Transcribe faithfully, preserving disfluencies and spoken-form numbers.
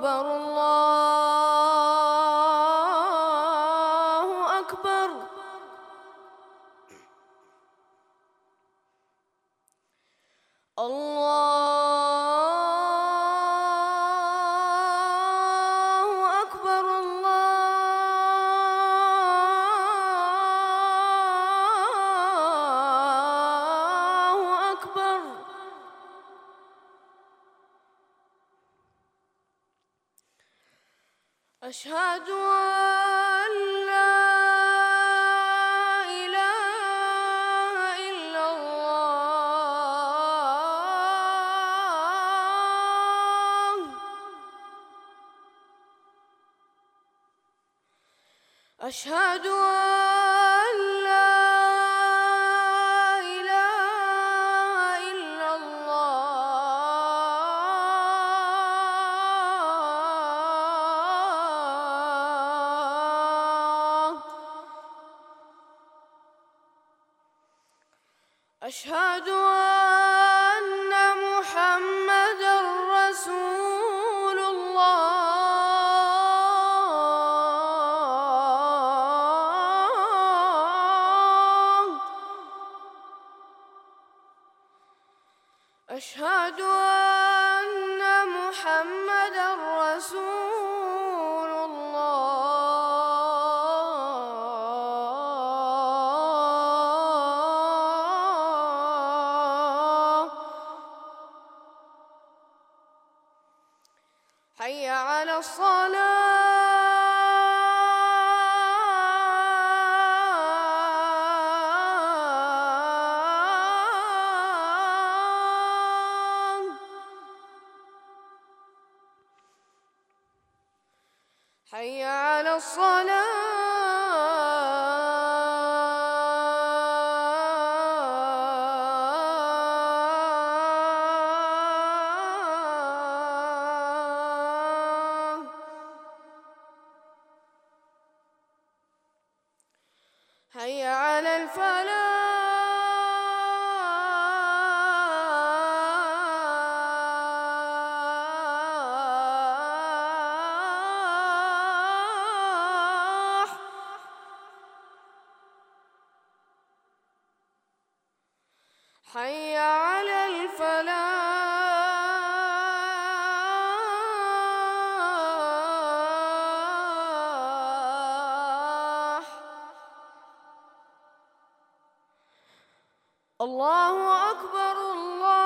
أكبر الله أكبر. الله أكبر الله أكبر. أشهد أن لا إله إلا الله. أشهد أن لا إله إلا الله. أشهد أن محمدًا رسول الله. أشهد أن محمدًا رسول الله. حي على الصلاة. حي على الصلاة. حي على الفلاح. حي على الفلاح. الله أكبر الله